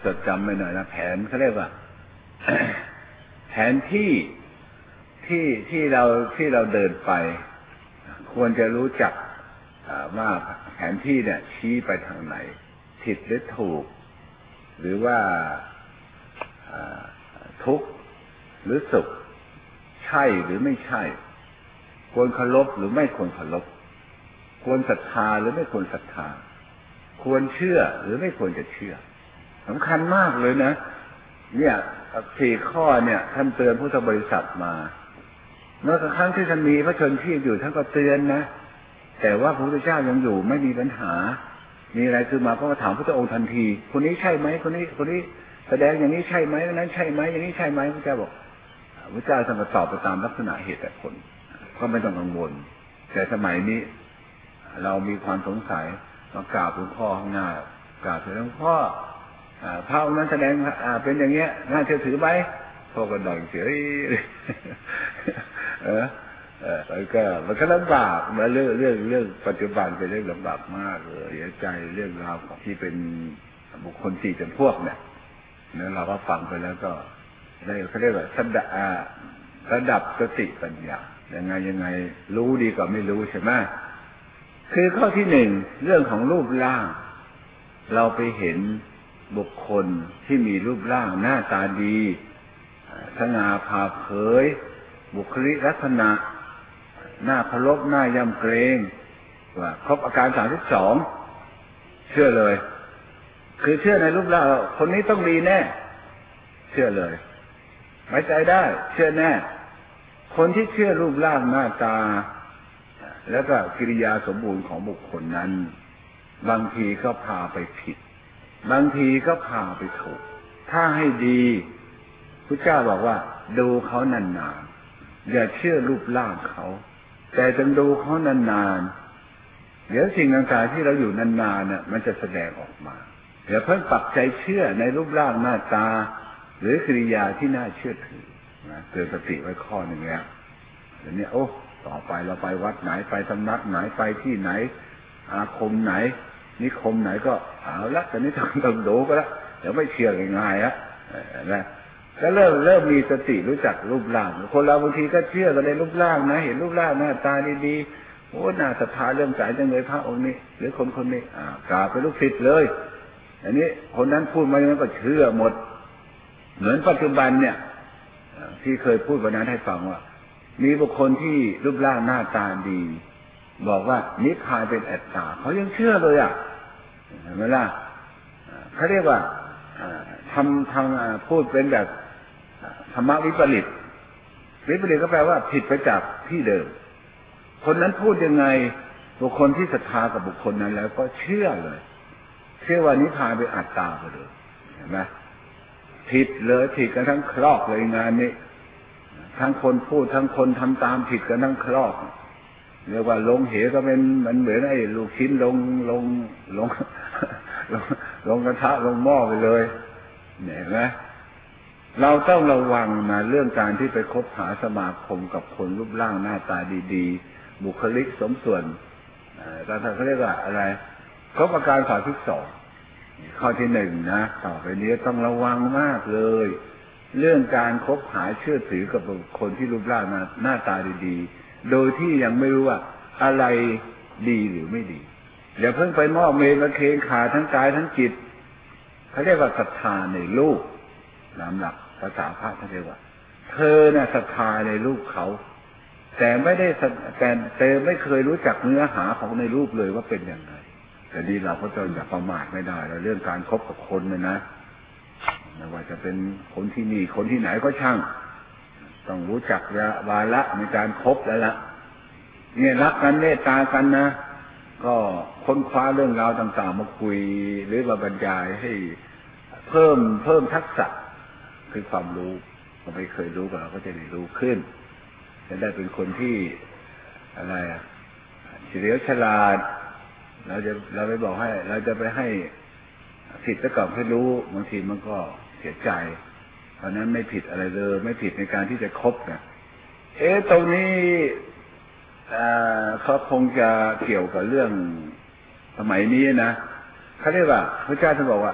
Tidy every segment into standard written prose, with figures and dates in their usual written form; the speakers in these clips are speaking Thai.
จดจำไปหน่อยนะแผนเขาเรียกว่า แผนที่เราเดินไปควรจะรู้จักว่าแผนที่เนี่ยชี้ไปทางไหนผิดหรือถูกหรือว่าทุกข์หรือสุขใช่หรือไม่ใช่ควรเคารพหรือไม่ควรเคารพควรศรัทธาหรือไม่ควรศรัทธาควรเชื่อหรือไม่ควรจะเชื่อสำคัญมากเลยนะเนี่ย4 ข้อเนี่ยท่านเตือนพุทธบริษัทมาเมื่อครั้งที่ท่านมีพระชนชีพอยู่ท่านก็เตือนนะแต่ว่าพระพุทธเจ้ายังอยู่ไม่มีปัญหามีอะไรคือมาก็มาถามพระองค์ทันทีคนนี้ใช่ไหมคนนี้แสดงอย่างนี้ใช่ไหมนั้นใช่ไหมอย่างนี้ใช่ไหมพระเจ้าบอกพระเจ้าท่านก็ตอบไปตามลักษณะเหตุและผลก็ไม่ต้องกังวลแต่สมัยนี้เรามีความสงสัยมากราบหลวงพ่อข้างหน้ากราบหลวงพ่อพระองค์นั้นแสดงเป็นอย่างเงี้ยน่าเชื่อถือไหมพ่อก็ด่อยเฉยมันก็ลำบากมาเรื่องปัจจุบันเป็นเรื่องลำบากมากเลยเสียใจเรื่องราวของที่เป็นบุคคล4 จำพวกเนี่ยเราก็ฟังไปแล้วก็ได้เขาเรียกว่าระดับสติปัญญายังไงรู้ดีกว่าไม่รู้ใช่ไหมคือข้อที่1เรื่องของรูปร่างเราไปเห็นบุคคลที่มีรูปร่างหน้าตาดีสง่าผ่าเผยบุคลิกลักษณะหน้าเคารพหน้ายำเกรงว่าครบอาการ32เชื่อเลยคือเชื่อในรูปร่างคนนี้ต้องดีแน่เชื่อเลยไว้ใจได้เชื่อแน่คนที่เชื่อรูปร่างหน้าตาแล้วก็กิริยาสมบูรณ์ของบุคคลนั้นบางทีก็พาไปผิดบางทีก็พาไปถูกถ้าให้ดีพระเจ้าบอกว่าดูเขานานๆอย่าเชื่อรูปร่างเขาแต่จงดูเขานานๆเดี๋ยวสิ่งต่างๆที่เราอยู่นานๆเนี่ยมันจะแสดงออกมาอย่าเพิ่งปักใจเชื่อในรูปร่างหน้าตาหรือกิริยาที่น่าเชื่อถือนะเตือนสติไว้ข้อหนึ่งแล้วเดี๋ยวนี้ต่อไปเราไปวัดไหนไปสำนักไหนไปที่ไหนอาคมไหนนิคมไหนก็เอาละตอนนี้ต้องดูก็แล้วเดี๋ยวไม่เชื่อง่ายๆนะก็เริ่มมีสติรู้จักรูปร่างคนเราบางทีก็เชื่อกันในรูปร่างนะเห็นรูปร่างหน้าตาดีๆโอ้น่าศรัทธาเริ่มใสจังเลยพระองค์นี้หรือคนนี้กราบเป็นลูกศิษย์เลยอันนี้คนนั้นพูดมาอย่างนั้นก็เชื่อหมดเหมือนปัจจุบันเนี่ยที่เคยพูดวันนั้นให้ฟังว่ามีบุคคลที่รูปร่างหน้าตาดีบอกว่านิพพานเป็นอัตตาเขายังเชื่อเลยเห็นไหมล่ะเขาเรียกว่าทางพูดเป็นแบบธรรมะวิปริตก็แปลว่าผิดไปจากที่เดิมคนนั้นพูดยังไงบุคคลที่ศรัทธากับบุคคลนั้นแล้วก็เชื่อเลยเชื่อว่านิพพานเป็นอัตตาไปเลยเห็นไหมผิดเลยผิดกันทั้งครอบเลยงานนี้ทั้งคนพูดทั้งคนทำตามผิดกันทั้งครอบเรียกว่าลงเหวก็เป็นมันเหมือนไอ้ลูกชิ้นลงกระทะลงหม้อไปเลยเห็นไหมเราต้องระวังนะเรื่องการที่ไปคบหาสมาคมกับคนรูปร่างหน้าตาดีๆบุคลิกสมส่วนการเขาเรียกว่าอะไรครบอาการ32ข้อที่1นะต่อไปนี้ต้องระวังมากเลยเรื่องการคบหาเชื่อถือกับบุคคลที่รูปร่างหน้าตาดีๆโดยที่ยังไม่รู้ว่าอะไรดีหรือไม่ดีอย่าเพิ่งไปมอบเมตเคงขาทั้งกายทั้งจิตเขาเรียกว่าศรัทธาในรูปตามหลักภาษาพระเขาเรียกว่าเธอน่ะศรัทธาในรูปเขาแต่ไม่ได้แต่ไม่เคยรู้จักเนื้อหาของในรูปเลยว่าเป็นอย่างไรแต่ดีเราก็จะอย่าประมาทไม่ได้แล้วเรื่องการคบกับคนเนี่ยนะไม่ว่าจะเป็นคนที่นี่คนที่ไหนก็ช่างต้องรู้จักวาระในการคบแล้วล่ะเนี่ยรักกันเมตตากันนะก็ค้นคว้าเรื่องราวต่างๆมาคุยหรือมาบรรยายให้เพิ่มทักษะคือความรู้เราไม่เคยรู้กับเราก็จะได้รู้ขึ้นจะได้เป็นคนที่อะไรเฉลียวฉลาดเราไปบอกให้เราจะไปให้ผิดซะก่อนให้รู้บางทีมันก็เสียใจเพราะนั้นไม่ผิดอะไรเลยไม่ผิดในการที่จะคบนะตรงนี้เขาคงจะเกี่ยวกับเรื่องสมัยนี้นะเขาเรียกว่าพระเจ้าท่านบอกว่า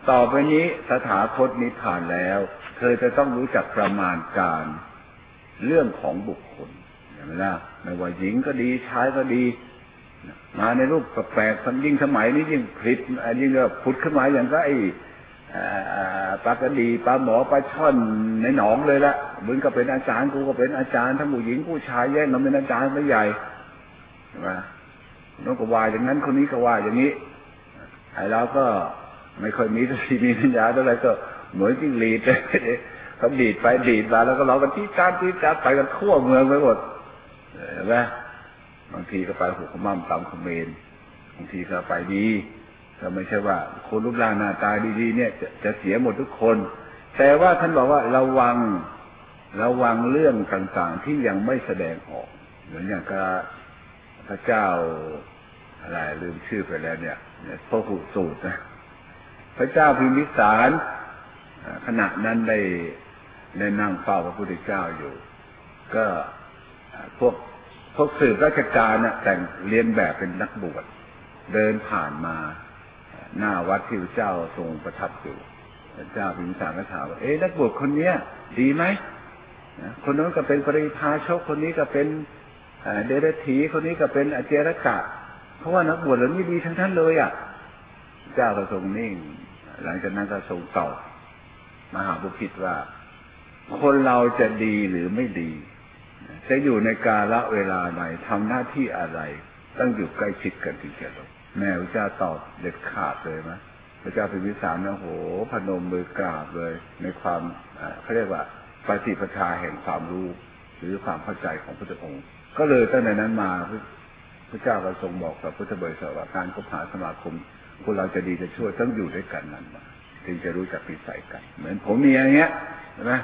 ต่อไปนี้สถาคตนิพพานแล้วเธอจะต้องรู้จักประมาณการเรื่องของบุคคลเห็นไหมล่ะไม่ว่าหญิงก็ดีชายก็ดีมาในรูปแปลกๆยิ่งสมัยนี้ยิ่งผลิตยิ่งผุดขึ้นมาอย่างก็ไอ้ปลากระดีปลาหมอปลาช่อนในหนองเลยละมึงก็เป็นอาจารย์กูก็เป็นอาจารย์ทั้งผู้หญิงผู้ชายแย่งกันเป็นอาจารย์ไม่ใหญ่ใช่ไหมน้องก็ว่าอย่างนั้นคนนี้ก็ว่าอย่างนี้ไอ้เราก็ไม่ค่อยมีสติมีปัญญาเท่าไหร่ก็เหมือนจิ้งหรีดเขาดีดไปดีดมาแล้วก็เราก็ที่จ้าไปกันทั่วเมืองไปหมดเห็นไหมบางทีก็ไปหัวขมั่มตำขเมรบางทีก็ไปดีก็ไม่ใช่ว่าคนรูปร่างหน้าตาดีๆเนี่ยจะเสียหมดทุกคนแต่ว่าท่านบอกว่าระวังเรื่องต่างๆที่ยังไม่แสดงออกเหมือนอย่างกับพระเจ้าอะไรลืมชื่อไปแล้วเนี่ยพระหุสูตรนะพระเจ้าพิมพิสารขณะนั้นได้นั่งเฝ้าพระพุทธเจ้าอยู่ก็พวกสืบราชการน่ะแต่งเรียนแบบเป็นนักบวชเดินผ่านมาหน้าวัดที่พระเจ้าทรงประทับอยู่พระเจ้าพิมพิสารก็ถามว่านักบวชคนเนี้ยดีไหมคนนั้นก็เป็นปริพาชกคนนี้ก็เป็นเดรัจฉีคนนี้ก็เป็นอเจรกะเพราะว่านักบวชเหล่านี้ดีทั้งนั้นเลยเจ้าก็ทรงนิ่งหลังจากนั้นก็ทรงตอบมหาบุพิตรว่าคนเราจะดีหรือไม่ดีจะอยู่ในกาลเวลาไหนทำหน้าที่อะไรต้องอยู่ใกล้ชิดกันถึงจะรู้แม่พระเจ้าตอบเด็ดขาดเลยนะพระเจ้าพิมพิสารนะโหพนมมือกราบเลยในความเขาเรียกว่าปฏิปทาแห่งความรู้หรือความเข้าใจของพระพุทธองค์ก็เลยตั้งแต่นั้นมาพระเจ้าก็ทรงบอกกับพุทธบริษัทว่าการคบหาสมาคมพวกเราจะดีจะชั่วต้องอยู่ด้วยกันนั้นมาถึงจะรู้จักนิสัยกันเหมือนผมมีอย่างเงี้ยใช่ไหม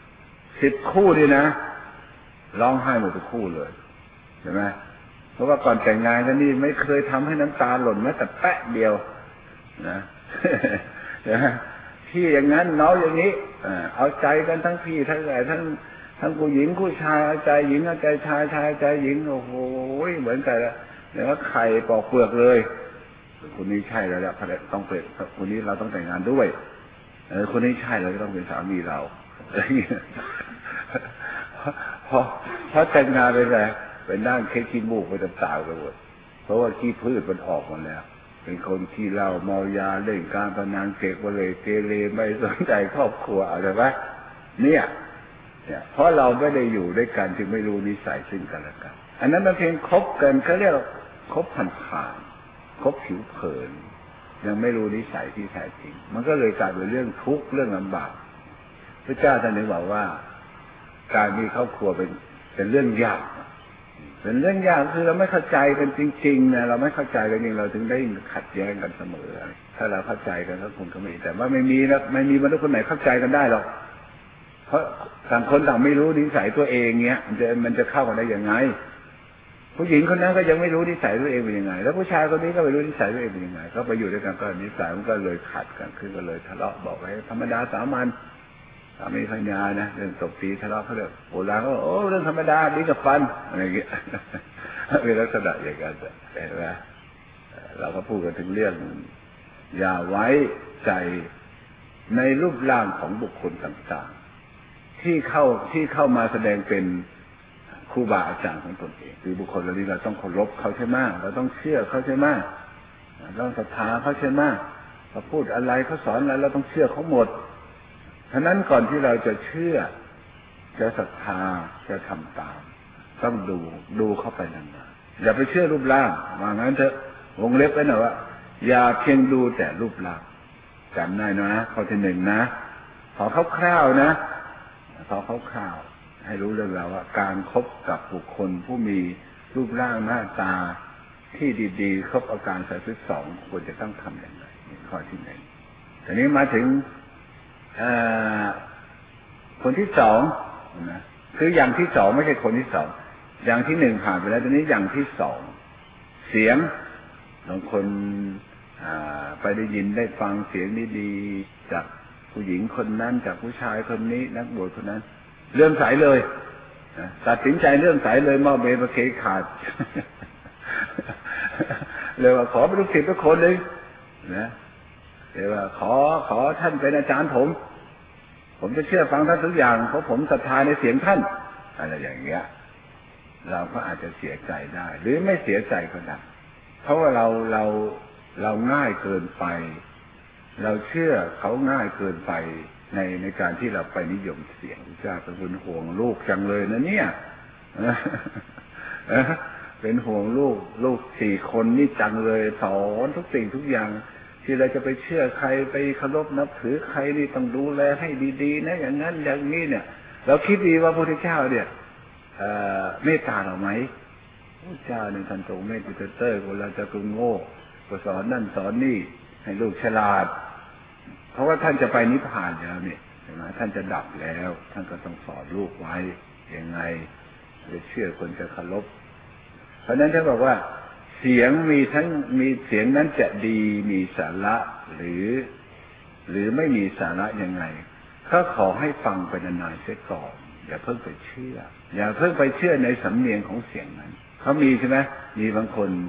10 คู่นี่นะร้องไห้หมดทุกคู่เลยใช่ไหมเพราะว่าก่อนแต่งงานกันนี่ไม่เคยทำให้น้ำตาหล่นแม้แต่แปะเดียวนะพี่อย่างนั้นน้องอย่างนี้เอาใจกันทั้งพี่ทั้งอะไรทั้งผู้หญิงผู้ชายเอาใจหญิงเอาใจชายใจหญิงโอ้โหเหมือนกันแล้วก็ไข่ปอกเปลือกเลยคนนี้ใช่แล้วล่ะต้องเป็นคนนี้เราต้องแต่งงานด้วยคนนี้ใช่เราต้องเป็นสามีเราอะไรอย่างเงี้ยพอแต่งงานไปเลยไปนั่งเค้กขี้มูกไปต่างๆไปหมดเพราะว่าขี้พืชมันออกมาแล้วเป็นคนขี้เหล้าเมายาเล่นการพนันเกเรเกเรไม่สนใจครอบครัวอะไรวะเนี่ยเพราะเราไม่ได้อยู่ด้วยกันจึงไม่รู้นิสัยซึ่งกันและกันอันนั้นมันเพียงคบกันเขาเรียกคบผ่านคบผิวเผินยังไม่รู้นิสัยที่แท้จริงมันก็เลยกลายเป็นเรื่องทุกข์เรื่องลำบากพระเจ้าท่านนึกบอกว่าการมีครอบครัวเป็นเรื่องยากเป็นเรื่องยากคือเราไม่เข้าใจกันจริงๆนะเราไม่เข้าใจกันจริงเราถึงได้ขัดแย้งกันเสมอถ้าเราเข้าใจกันก็คงจะไม่แต่ว่าไม่มีมนุษย์คนไหนเข้าใจกันได้หรอกเพราะต่างคนต่างไม่รู้นิสัยตัวเองเงี้ยมันจะเข้ากันได้ยังไงผู้หญิงคนนั้นก็ยังไม่รู้นิสัยตัวเองเป็นยังไงแล้วผู้ชายคนนี้ก็ไม่รู้นิสัยตัวเองเป็นยังไงก็ไปอยู่ด้วยกันก็นิสัยมันก็เลยขัดกันขึ้นก็เลยทะเลาะบอกไว้ธรรมดาสามัญสามีภรรยานะเรื่องตบตีทะเลาะเขาเรียกโบราณเขาโอ้เรื่องธรรมดาดีกับฟันอะไรอย่างเงี้ยเป็นลักษณะอย่างนั้นเห็นไหมเราก็พูดกันถึงเรื่องอย่าไว้ใจในรูปร่างของบุคคลต่างๆที่เข้ามาแสดงเป็นครูบาอาจารย์ของตนเองคือบุคคลเหล่านี้เราต้องเคารพเขาใช่ไหมเราต้องเชื่อเขาใช่ไหมเราต้องศรัทธาเขาใช่ไหมเขาพูดอะไรเขาสอนอะไรเราต้องเชื่อเขาหมดฉะนั้นก่อนที่เราจะเชื่อจะศรัทธาจะทำตามต้องดูเข้าไปนานๆอย่าไปเชื่อรูปร่างว่างั้นเถอะวงเล็บไว้หน่อยว่าอย่าเพียงดูแต่รูปร่างจำได้นะข้อที่ 1นะขอคร่าวๆนะขอคร่าวๆให้รู้เรื่องราวว่าการคบกับบุคคลผู้มีรูปร่างหน้าตาที่ดีๆครบอาการ32ควรจะต้องทำอย่างไรข้อที่ 1ทีนี้มาถึงคนที่2นะคืออย่างที่2ไม่ใช่คนที่2อย่างที่1ผ่านไปแล้วทีนี้อย่างที่2เสียงของคนไปได้ยินได้ฟังเสียงดีๆจากผู้หญิงคนนั้นจากผู้ชายคนนี้นักบวชคนนั้นเลื่อมใสเลยตัดสินใจเลื่อมใสเลยมอบเบประเคขาดเลยว่าขอเป็นลูกศิษย์ทุกคนเลยนะเรียกว่าขอท่านเป็นอาจารย์ผมจะเชื่อฟังท่านทุกอย่างเพราะผมศรัทธาในเสียงท่านอะไรอย่างเงี้ยเราก็อาจจะเสียใจได้หรือไม่เสียใจก็ได้เพราะว่าเราง่ายเกินไปเราเชื่อเขาง่ายเกินไปในการที่เราไปนิยมเสียงพระเจ้าเป็นห่วงลูกจังเลยนะเนี่ยเป็นห่วงลูก4 คนนี่จังเลยสอนทุกสิ่งทุกอย่างที่เราจะไปเชื่อใครไปเคารพนับถือใครนี่ต้องดูแลให้ดีๆนะอย่างนั้นอย่างนี้เนี่ยเราคิดดีว่าพระพุทธเจ้าเนี่ยเมตตาเราไหมพระเจ้าเนี่ยท่านทรงเมตตาคนเราจะกโง่ก็สอนนั่นสอนนี่ให้ลูกฉลาดเพราะว่าท่านจะไปนิพพานแล้วเนี่ยใช่ไหมท่านจะดับแล้วท่านก็ต้องสอนลูกไว้ยังไงจะเชื่อคนจะเคารพเพราะนั้นท่านบอกว่าเสียงมีเสียงนั้นจะดีมีสาระหรือไม่มีสาระยังไงก็ขอให้ฟังไปนานๆเสียก่อนอย่าเพิ่งไปเชื่ออย่าเพิ่งไปเชื่อในสำเนียงของเสียงนั้นเขามีใช่ไหมมีบางคน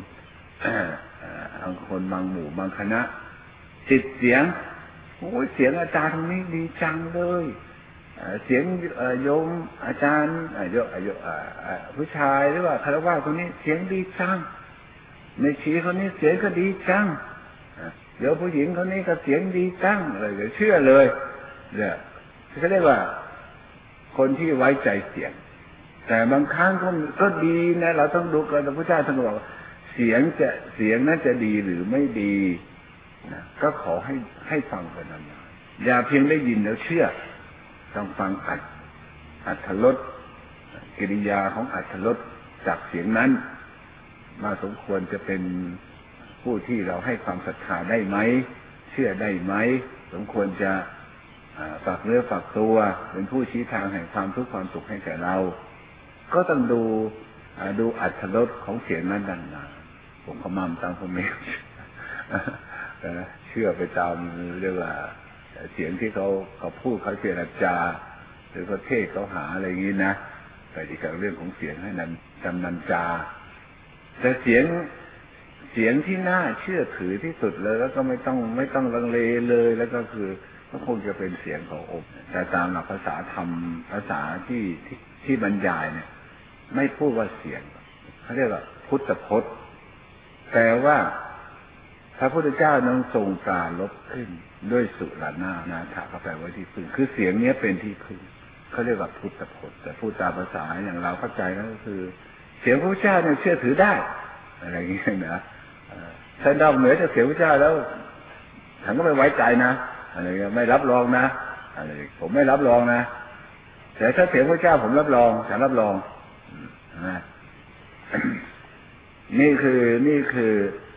บางหมู่บางคณะติดเสียงโอ้ยเสียงอาจารย์ตรงนี้ดีจังเลยเสียงโยมอาจารย์ผู้ชายหรือว่าคารวะคนนี้เสียงดีจังในชีคนนี้เสียงก็ดีจังเดี๋ยวผู้หญิงคนนี้ก็เสียงดีจังอะไรเชื่อเลยเนี่ยเขาเรียกว่าคนที่ไว้ใจเสียงแต่บางครั้งก็ดีนะเราต้องดูกันพระพุทธเจ้าท่านบอกว่าเสียงนั้นจะดีหรือไม่ดีนะก็ขอให้ฟังกันนานๆอย่าเพียงได้ยินแล้วเชื่อต้องฟังอรรถรสกิริยาของอรรถรสจากเสียงนั้นมาสมควรจะเป็นผู้ที่เราให้ความศรัทธาได้ไหมเชื่อได้ไหมสมควรจะฝากเนื้อฝากตัวเป็นผู้ชี้ทางแห่งความทุกข์ความสุขให้แก่เราก็ต้องดูอรรถรสของเสียงนั้นดังนั้นผมขมตามผมเองเชื่อไปตามเรียกว่าเสียงที่เขาพูดเขาเจรจาหรือเขาเทศเขาหาอะไรอย่างนี้นะแต่อีกเรื่องของเสียงให้นั้นจำนันจาแต่เสียงที่น่าเชื่อถือที่สุดเลยแล้วก็ไม่ต้องลังเลเลยแล้วก็คือก็คงจะเป็นเสียงขององค์แต่ตามหลักภาษาธรรมภาษาที่บรรยายเนี่ยไม่พูดว่าเสียงเขาเรียกว่าพุทธพจน์แต่ว่าพระพุทธเจ้านั้นทรงปราลบขึ้นด้วยสุรนาถะก็แปลว่าที่พึ่งคือเสียงนี้เป็นที่พึ่งเขาเรียกว่าพุทธพจน์แต่พูดตามภาษาอย่างเราเข้าใจก็คือเสียงพระพุทธเจ้าเนี่ยเชื่อถือได้อะไรอย่างเงี้ยนะถ้านอกเหนือจากเสียงพระเจ้าแล้วฉันก็ไม่ไว้ใจนะอะไรเงี้ยไม่รับรองนะอะไรผมไม่รับรองนะแต่ถ้าเสียงพระเจ้าผมรับรองฉันรับรองนะนี่คือ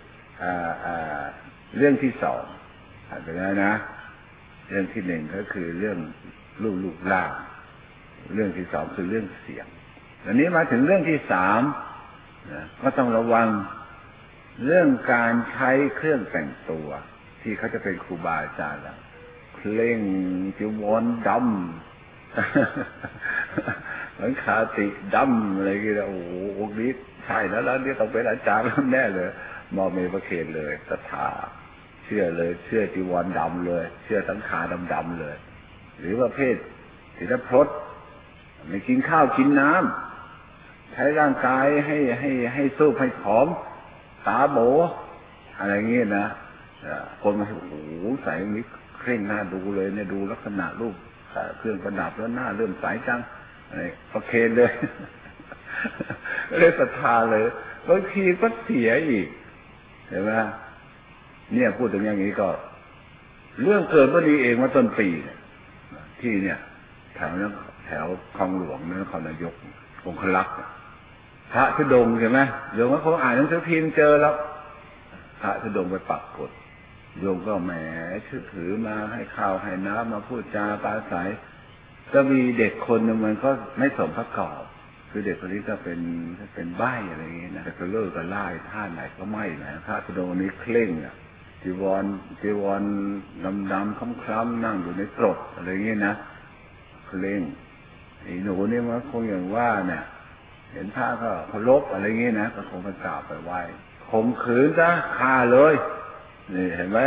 เรื่องที่สองผ่านไปแล้วนะเรื่องที่หนึ่งก็คือเรื่องรูปร่างเรื่องที่สองคือเรื่องเสียงอันนี้มาถึงเรื่องที่สามก็ต้องระวังเรื่องการใช้เครื่องแต่งตัวที่เขาจะเป็นครูบาอาจารย์แล้วเคร่งจีวรดำเหมือนคาติดำอะไรกี่แล้วโอ้โหองค์นี้ใช่แล้วนี่ต้องเป็นอาจารย์แน่เลยมอเมประเคนเลยศรัทธาเชื่อเลยเชื่อจีวรดำเลยเชื่อสังขารดำเลยหรือว่าเพศศีลพรตไม่กินข้าวกินน้ำใช้ร่างกายให้สู้ให้ผอมตาโบอะไรเงี้ยนะคนมาโอ้โหใส่มิเคร่งหน้าดูเลยเนี่ยดูลักษณะรูปเครื่องประดับแล้วหน้าเริ่มใสจังอะไรประเคนเลยเลยศรัทธาเลยบางทีก็เสียอีกเห็นไหมเนี่ยพูดถึงอย่างนี้ก็เรื่องเกิดเมื่อนี้เองว่าต้นปีเนี่ยที่เนี่ยแถวคลองหลวงนครนายกองคลักษ์พระธุดงค์ใช่ไหมโยมก็คงอ่านหนังสือพิมพ์เจอแล้วพระธุดงค์ไปปักกฎโยมก็แหมถือมาให้ข้าวให้น้ำมาพูดจาปราศัยก็มีเด็กคนหนึ่งมันก็ไม่สมประกอบคือเด็กคนนี้ก็เป็นใบ้อะไรอย่างเงี้ยนะแต่ก็เลิกกันไล่ท่าไหนก็ไม่นะพระธุดงค์นี้เคร่งอ่ะจีวรดำคล้ำนั่งอยู่ในกรดอะไรอย่างเงี้ยนะเคร่งไอ้หนูนี่มันคงอย่างว่าเนี่ยเห็นพระก็เคารพอะไรเงี้ยนะก็คงไปกราบไปไหว้ข่มขืนซะฆ่าเลยนี่เห็นไหม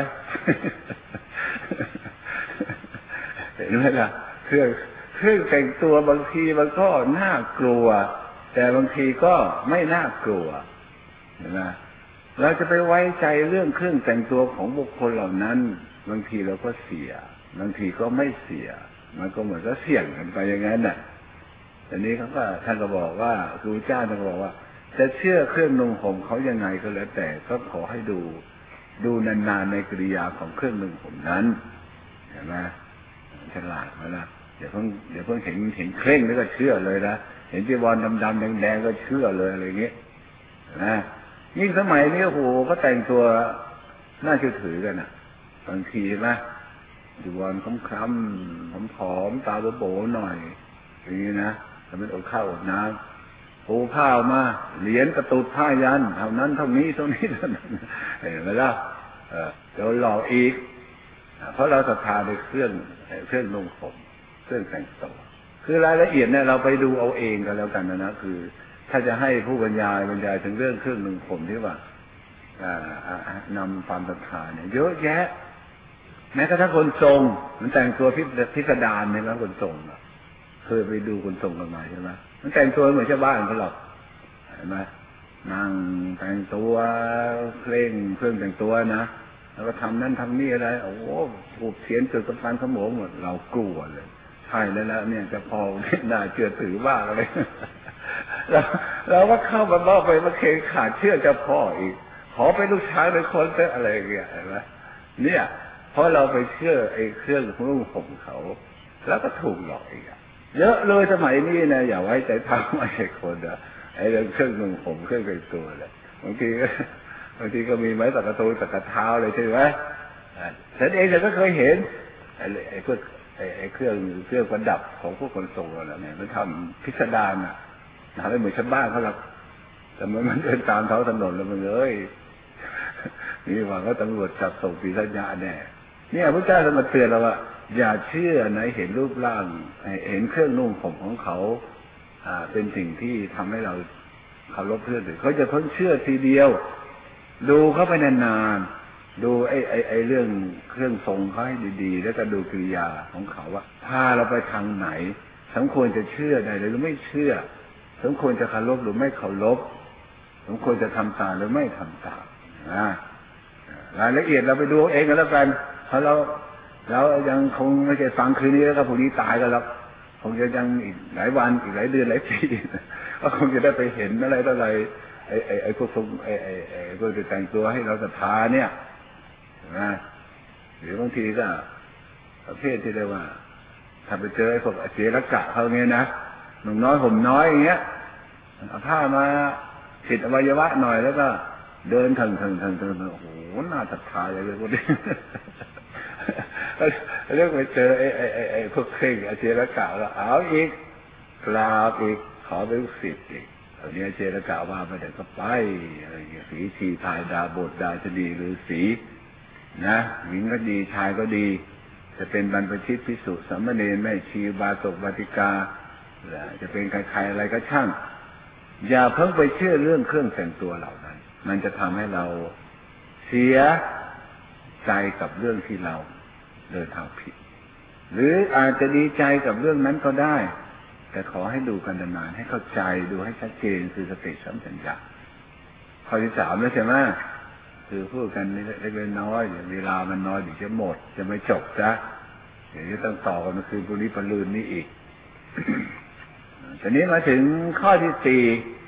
เห็นไหมล่ะเครื่องแต่งตัวบางทีมันก็น่ากลัวแต่บางทีก็ไม่น่ากลัวเห็นไหมเราจะไปไว้ใจเรื่องเครื่องแต่งตัวของบุคคลเหล่านั้นบางทีเราก็เสียบางทีก็ไม่เสียมันก็เหมือนก็เสี่ยงกันไปอย่างนั้นน่ะแต่นี้เขาก็ท่านก็บอกว่าครูเจ้าท่านก็บอกว่าจะเชื่อเครื่องนุ่งห่มเขายังไงก็แล้วแต่ก็ขอให้ดูนานๆในกิริยาของเครื่องนุ่งห่มนั้นเห็นไหมฉลาดไหมล่ะเดี๋ยวเพิ่งเห็นเคร่งแล้วก็เชื่อเลยนะเห็นจีวรดำๆแดงๆก็เชื่อเลยอะไรอย่างเงี้ยนะยิ่งสมัยนี้โอ้โหก็แต่งตัวน่าเชื่อถือกันอ่ะบางทีนะจีวรคล้ำๆผอมๆตาโบๆหน่อยอย่างนี้นะทำเป็นอดข้าวอดน้ำปูผ้ามาเหรียญกระตุดผ้ายันเท่านั้นเท่านี้เท่านั้นเห็นไหมล่ะเดี๋ยวหลอกอีกเพราะเราศรัทธาในเครื่องนุ่งห่มเครื่องแต่งตัวคือรายละเอียดเนี่ยเราไปดูเอาเองกันแล้วกันนะคือถ้าจะให้ผู้บรรยายถึงเรื่องเครื่องนุ่งห่มที่ว่านำความศรัทธาเนี่ยเยอะแยะแม้กระทั่งคนทรงมันแต่งตัวพิสดารเนี่ยนะคนทรงเคยไปดูคนทรงกันมาใช่ไหมมันแต่งตัวเหมือนชาวบ้านเขาหรอกเห็นไหมนั่งแต่งตัวเครื่องแต่งตัวนะแล้วก็ทำนั่นทำนี่อะไรโอ้โหผูกเขียนจุดสำคัญขโมงหมดเรากลัวเลยใช่แล้วเนี่ยจะพอได้เชื่อถือบ้างอะไรเราก็เข้ามาบอกไปมาเคยขาดเชื่อเจ้าพ่ออีกขอไปลูกชายเป็นคนเป็นอะไรอย่างเงี้ยเห็นไหมเนี่ยเพราะเราไปเชื่อไอ้เครื่องนุ่งห่มเขาแล้วก็ถูกหลอกอีกเยอะเลยสมัยนี้นะอย่าไว้ใจทำไม่ใช่คนนะไอ้เรื่องเครื่องนุ่งห่มเครื่องแต่งตัวเลยบางทีก็มีไม้ตะกะตูตะกะเท้าเลยใช่ไหมฉันเองฉันก็เคยเห็นไอ้พวกไอ้เครื่องประดับของพวกคนทรงอะไรเนี่ยมันทำพิสดารน่ะทำให้เหมือนชาวบ้านเขาหรอกแต่มันเดินตามท้องถนนแล้วมันเลยนี่หวังว่าตำรวจจับส่งปีสัญญาแน่เนี่ยพระเจ้าท่านมาเตือนเราว่าอย่าเชื่อในเห็นรูปร่างเห็นเครื่องนุ่งห่มของเขาเป็นสิ่งที่ทำให้เราเคารพเชื่อถือเขาจะเพิ่งเชื่อทีเดียวดูเข้าไปนานๆดูไอ้เรื่องเครื่องทรงเขาให้ดีๆแล้วก็ดูกิริยาของเขาว่าพาเราไปทางไหนสมควรจะเชื่อได้หรือไม่เชื่อสมควรจะเคารพหรือไม่เคารพสมควรจะทำตามหรือไม่ทำตามรายละเอียดเราไปดูเองกันแล้วกันเพราะเรายังคงไม่ใช่ฟังคืนนี้แล้วก็พรุ่งนี้ตายกันแล้วคงจะยังอีกหลายวันอีกหลายเดือนหลายปีก็คงจะได้ไปเห็นอะไรต่ออะไรไอ้พวกทรงไอ้พวกที่แต่งตัวให้เราศรัทธาเนี่ยนะหรือบางทีก็ประเภทที่เรียกว่าถ้าไปเจอไอ้พวกเจรกะเขาเงี้ยนะหนุ่มน้อยห่มน้อยอย่างเงี้ยเอาผ้ามาปิดอวัยวะหน่อยแล้วก็เดินถึงโอ้โหน่าศรัทธาเลยพวกนี้เรื่องไปเจอไอ้พวกเคร่งเจรกะแล้วเอาอีกกราบอีกขอเป็นศิษย์อีกตอนนี้เจรกะว่าไปเดี๋ยวก็ไปอะไรอย่างเงี้ยสีชีทายดาบทดาจะดีหรือสีนะหญิงก็ดีชายก็ดีจะเป็นบรรพชิตภิกษุสามเณรแม่ชีบาศกบาติกาจะเป็นใครๆอะไรก็ช่างอย่าเพิ่งไปเชื่อเรื่องเครื่องแต่งตัวเหล่านั้นมันจะทำให้เราเสียใจกับเรื่องที่เราเดินทางผิดหรืออาจจะดีใจกับเรื่องนั้นก็ได้แต่ขอให้ดูกันนานๆให้เข้าใจดูให้ชัดเจนคือสติสัมปชัญญะข้อที่สามแล้วใช่ไหมคือพูดกันเล็กๆน้อยๆเวลามันน้อยเดี๋ยวจะหมดจะไม่จบจ้ะเดี๋ยวจะต้องต่อกันมาคืนพรุ่งนี้ปรืนนี้อีก ทีนี้มาถึงข้อที่สี่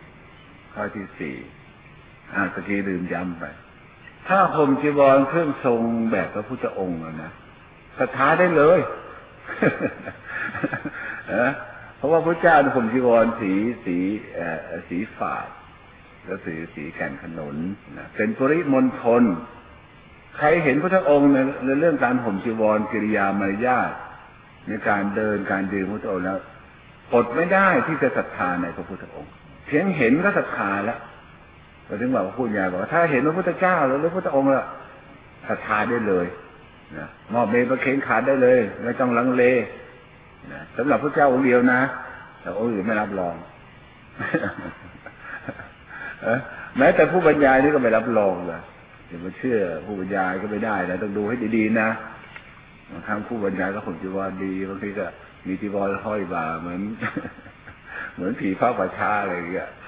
ตะกี้ลืมย้ำไปถ้าห่มจีวรเครื่องทรงแบบพระพุทธองค์นะศรัทธาได้เลยเพราะว่าพระเจ้าห่มจีวรสีฝาดแล้วสีแก่นขนุนนะเป็นปริมณฑลใครเห็นพระองค์ในเรื่องการห่มจีวรกิริยามารยาทในการเดินการยืนพระองค์แล้วอดไม่ได้ที่จะศรัทธาในพระพุทธองค์เพียงเห็นก็ศรัทธาแล้วเราถึงบอกว่าพูดยาบอกว่าถ้าเห็นพระพุทธเจ้าหรือพระพุทธองค์แล้วศรัทธาได้เลยนะมอบเมตประเคนขาดได้เลยไม่ต้องลังเลนะสำหรับพระเจ้าองค์เดียวนะแต่องค์อื่นไม่รับรองแม้แต่ผู้บรรยายนี่ก็ไม่รับรองเลยอย่ามาเชื่อผู้บรรยายก็ไม่ได้นะต้องดูให้ดีๆนะบางครั้งผู้บรรยายก็ห่มจีวรดีบางทีก็มีจีวรห้อยบ่าเหมือน เหมือนผีพระประชาอะไรอย่างเงี้ย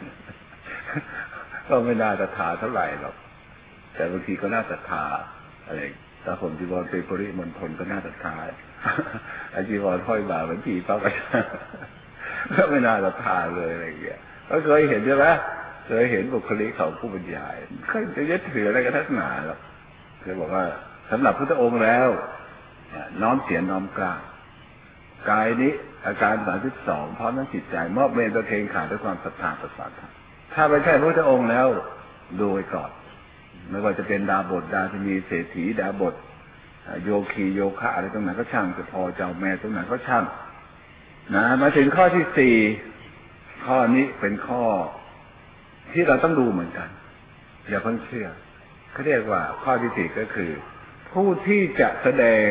ก็ไม่น่าศรัทธาเท่าไหร่หรอกแต่บางทีก็น่าศรัทธาอะไรถ้าผมจีวรเป็นปริมณฑลก็น่าศรัทธาไอ้จีวรห้อยบ่าเหมือนผีพระประชาก็ไม่น่าศรัทธาเลยอะไรอย่างเงี้ยก็เคยเห็นใช่ไหมเคยเห็นบุคลิกของผู้บรรยายเขาจะยึดถืออะไรกันทักหนาหรอกเคยบอกว่าสำหรับพระองค์แล้วน้อมเสียน้อมกล้ากายนี้อาการ32พร้อมทั้งจิตใจมอบเมตตาเทงขาดด้วยความศรัทธาประสาทถ้าไม่ใช่พระองค์แล้วดูไว้ก่อนไม่ว่าจะเป็นดาบทดาชนีเศรษฐีดาบทโยคีโยคะอะไรตรงไหนก็ช่างจะพอเจ้าแม่ตรงไหนก็ช่างนะมาถึงข้อที่4ข้อนี้เป็นข้อที่เราต้องดูเหมือนกันอย่าเพิ่งเชื่อเขาเรียกว่าข้อที่4ก็คือผู้ที่จะแสดง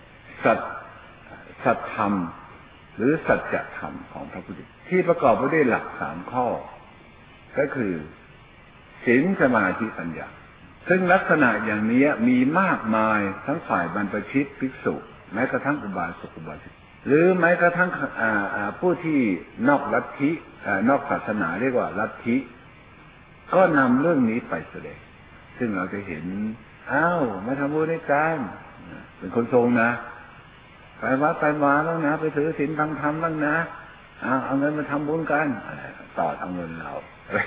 สัจธรรมหรือสัจธรรมของพระพุทธเจ้าที่ประกอบไปด้วยหลัก3ข้อก็คือศีลสมาธิปัญญาซึ่งลักษณะอย่างนี้มีมากมายทั้งฝ่ายบรรพชิตภิกษุแม้กระทั่งอุบาสกอุบาสิกหรือแม้กระทั่งผู้ที่นอกลัทธินอกศาสนาเรียกว่าลัทธิก็นำเรื่องนี้ไปแสดงซึ่งเราจะเห็นมาทำบุญด้วยกันเป็นคนทรงนะไปวัดไปวาแล้วนะไปถือศีลฟังธรรมบ้างนะเอาเงินมาทำบุญกันต่อเอาเงินเราอะไร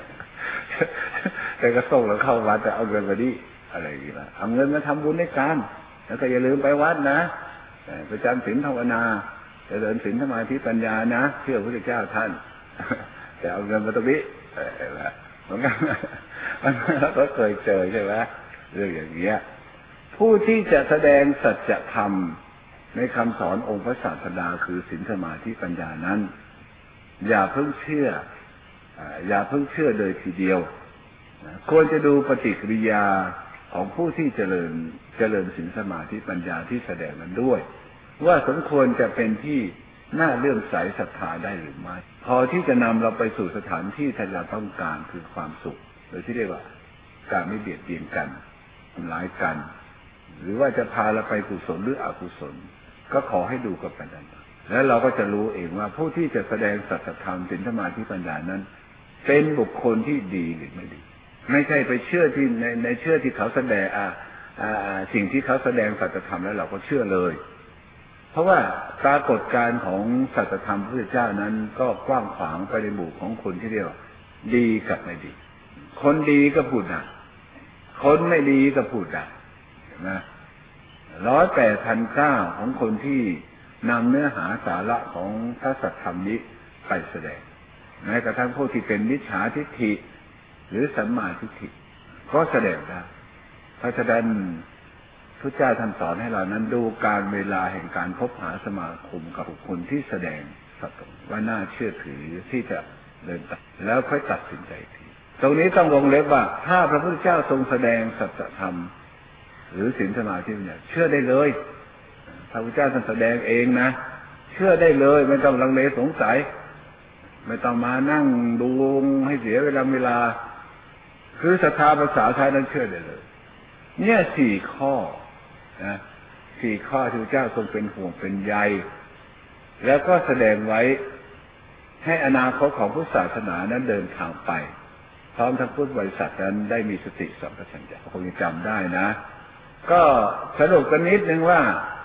แต่ก็ส่งเราเข้าวัดแต่เอาเงินมาดิอะไรอย่างเงี้ยเอาเงินมาทำบุญด้วยกันแล้วก็อย่าลืมไปวัดนะไปจำศีลภาวนาจะเดินศีลสมาธิปัญญานะเชื่อพระพุทธเจ้าท่านแต่เอาเงินมาตรงนี้เหมือนกันเราก็เคยเจอใช่ไหมเรื่องอย่างเงี้ยผู้ที่จะแสดงสัจธรรมในคำสอนองค์พระศาสดาคือศีลสมาธิปัญญานั้นอย่าเพิ่งเชื่อโดยทีเดียวควรจะดูปฏิกิริยาของผู้ที่เจริญศีลสมาธิปัญญาที่แสดงนั้นด้วยว่าสมควรจะเป็นที่น่าเลื่อมใสศรัทธาได้หรือไม่พอที่จะนำเราไปสู่สถานที่ที่เราต้องการคือความสุขโดยที่เรียกว่าการไม่เบียดเบียนกันทำร้ายกันหรือว่าจะพาเราไปกุศลหรืออกุศลก็ขอให้ดูกับปัญญาแล้วเราก็จะรู้เองว่าผู้ที่จะแสดงสัจธรรมศีลสมาธิปัญญานั้นเป็นบุคคลที่ดีหรือไม่ดีไม่ใช่ไปเชื่อที่ในเชื่อที่เขาแสดงสิ่งที่เขาแสดงสัจธรรมแล้วเราก็เชื่อเลยเพราะว่าปรากฏการณ์ของสัจธรรมพระพุทธเจ้านั้นก็กว้างขวางไปในหมู่ของคนที่เรียกว่าดีกับไม่ดีคนดีก็พูดได้คนไม่ดีก็พูดได้เห็นไหม108,900ของคนที่นำเนื้อหาสาระของพระสัจธรรมนี้ไปแสดงแม้กระทั่งผู้ที่เป็นมิจฉาทิฏฐิหรือสัมมาทิฏฐิก็แสดงได้เพราะฉะนั้นพระเจ้าท่านสอนให้เรานั้นดูการเวลาแห่งการคบหาสมาคมกับบุคคลที่แสดงสัจธรรมว่าน่าเชื่อถือที่จะเดินต่อแล้วค่อยตัดสินใจทีตรงนี้ต้องวงเล็บว่าถ้าพระพุทธเจ้าทรงแสดงสัจธรรมหรือศีลสมาธิเนี่ยเชื่อได้เลยพระพุทธเจ้าท่านแสดงเองนะเชื่อได้เลยไม่ต้องลังเลสงสัยไม่ต้องมานั่งดูให้เสียเวลาคือศรัทธาภาษาไทยนั้นเชื่อได้เลยเนี่ย4 ข้อนะ4 ข้อที่พระเจ้าทรงเป็นห่วงเป็นใยแล้วก็แสดงไว้ให้อนาคตของพุทธศาสนานั้นเดินทางไปพร้อมทั้งพุทธบริษัทนั้นได้มีสติสัมปชัญญะคงจะจำได้นะก็สรุปกันนิดนึงว่า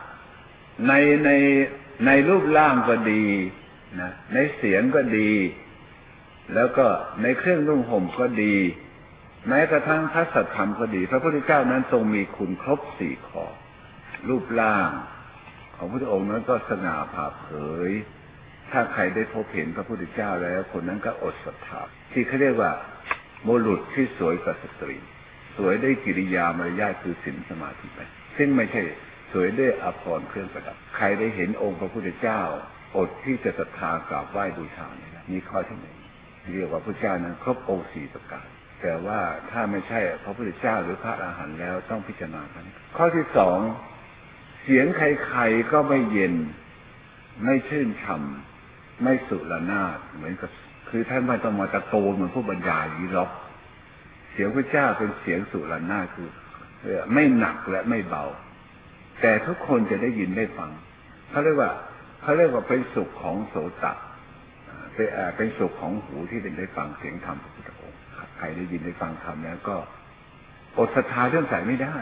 ในรูปร่างก็ดีนะในเสียงก็ดีแล้วก็ในเครื่องนุ่งห่มก็ดีแม้กระทั่งพระสัทธรรมก็ดีพระพุทธเจ้านั้นทรงมีคุณครบ4 ข้อรูปร่างของพระพุทธองค์นั้นก็สง่าผ่าเผยถ้าใครได้พบเห็นพระพุทธเจ้าแล้วคนนั้นก็อดศรัทธาที่เขาเรียกว่าบุรุษที่สวยกว่าสตรีสวยด้วยกิริยามารยาทคือศีลสมาธิปัญญาซึ่งไม่ใช่สวยด้วยอาภรณ์เครื่องประดับใครได้เห็นองค์พระพุทธเจ้าอดที่จะศรัทธากราบไหว้บูชานี่ข้อที่1เรียกว่าพระเจ้านั้นครบองค์4 ประการแต่ว่าถ้าไม่ใช่พระพุทธเจ้าหรือพระอรหันต์แล้วต้องพิจารณากันข้อที่2เสียงใครๆก็ไม่เย็นไม่ชื่นฉ่ำไม่สุรนาถเหมือนกับคือท่านไม่ต้องมาตะโกนเหมือนผู้บรรยายนี้หรอกเสียงพระเจ้าเป็นเสียงสุรนาถคือไม่หนักและไม่เบาแต่ทุกคนจะได้ยินได้ฟังเขาเรียกว่าเป็นสุขของโสตเป็นสุขของหูที่ได้ฟังเสียงธรรมพระพุทธองค์ใครได้ยินได้ฟังธรรมแล้วก็อดศรัทธาเรื่องใส่ไม่ได้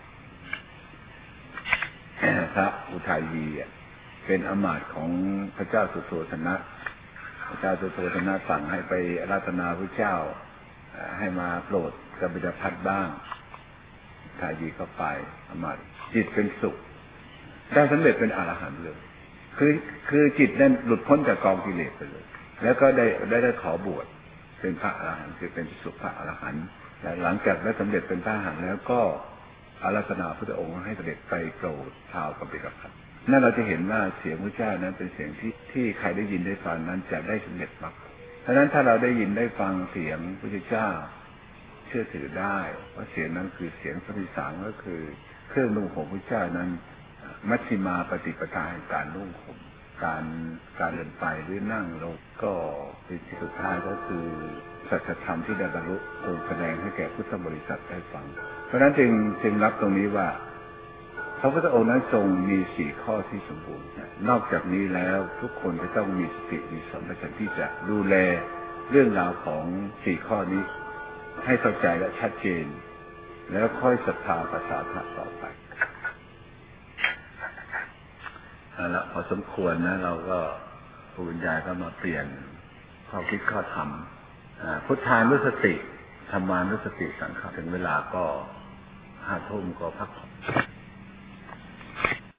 พระอุทัยยีเป็นอมาตย์ของพระเจ้าสุโธทนะพระเจ้าสุโธทนะสั่งให้ไปอาราธนาพระเจ้าให้มาโปรดกบิดาพัดบ้างอุทัยยีก็ไปอมาตย์จิตเป็นสุขได้สำเร็จเป็นอรหันต์เลยคือจิตนั้นหลุดพ้นจากกองกิเลสไปเลยแล้วก็ได้ขอบวชเป็นพระอรหันต์คือเป็นสุขพระอรหันต์และหลังจากได้สำเร็จเป็นพระอรหันต์แล้วก็อาราธนาพระองค์ให้เสด็จไปโปรดชาวกบิลพัสดุนั่นเราจะเห็นว่าเสียงพระเจ้านั้นเป็นเสียงที่ใครได้ยินได้ฟังนั้นจะได้สำเร็จมรรคเพราะฉะนั้นถ้าเราได้ยินได้ฟังเสียงพระเจ้าเชื่อถือได้ว่าเสียงนั้นคือเสียงสัมภิสังก็คือเครื่องนุ่งห่มพระเจ้านั้นมัชฌิมาปฏิปทาแห่งการนุ่งห่มการเดินไปหรือนั่งลงก็เป็นที่สุดท้ายก็คือสัจธรรมที่ได้บรรลุทรงแสดงให้แก่พุทธบริษัทได้ฟังเพราะฉะนั้นจึงรับตรงนี้ว่าพระพุทธองค์นั้นทรงมี4ข้อที่สมบูรณ์นอกจากนี้แล้วทุกคนจะต้องมีสติมีสัมปชัญญะที่จะดูแลเรื่องราวของ4ข้อนี้ให้เข้าใจและชัดเจนแล้วค่อยศรัทธาประสาทะต่อไปแล้วพอสมควรนะเราก็ครูบรรยายก็มาเปลี่ยนข้อคิดข้อธรรมพุทธานุสติธรรมานุสติสังขารถึงเวลาก็5 ทุ่มก็พักผ่อน